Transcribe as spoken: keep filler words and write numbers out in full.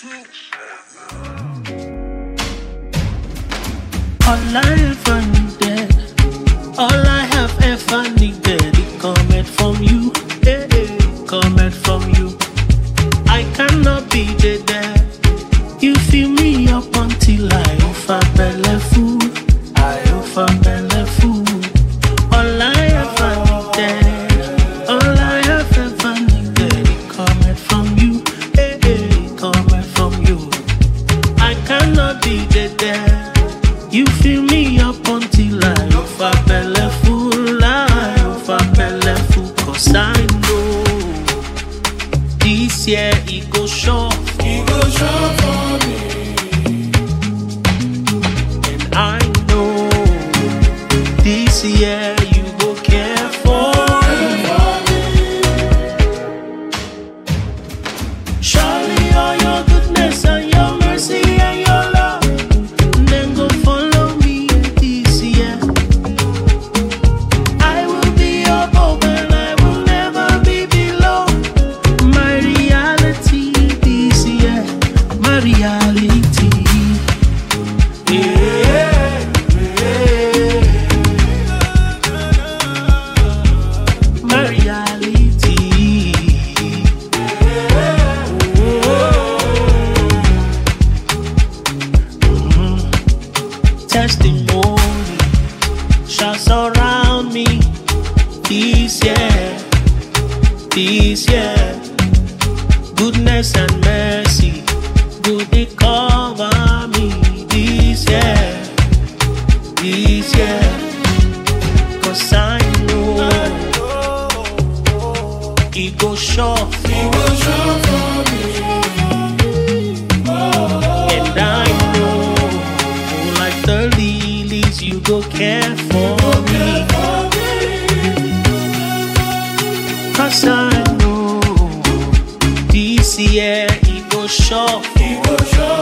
All I ever needed, all I have ever needed, it cometh from you, eh, eh, cometh from you. I cannot be there. You fill me up until I offer belly food. I offer belly food. All I ever needed, all I have ever needed, it cometh from you, eh, eh, it cometh from you. I cannot be there. You fill me up until I offer belly full, I offer belly full. Cause I know this year it go short, it go short for me. And I know this year you go care for me. Surely all your goodness and your mercy and your love then go follow me this year. I will be above and I will never be below. My reality this year, my reality. Yeah, yeah. My reality. Testimony shall surround me this year, this year. Goodness and mercy, good they cover me this year, this year. Cause I know it go short, it go short for me. And I know like the lilies, you go care for me. Cause I know this year it go short, it go short.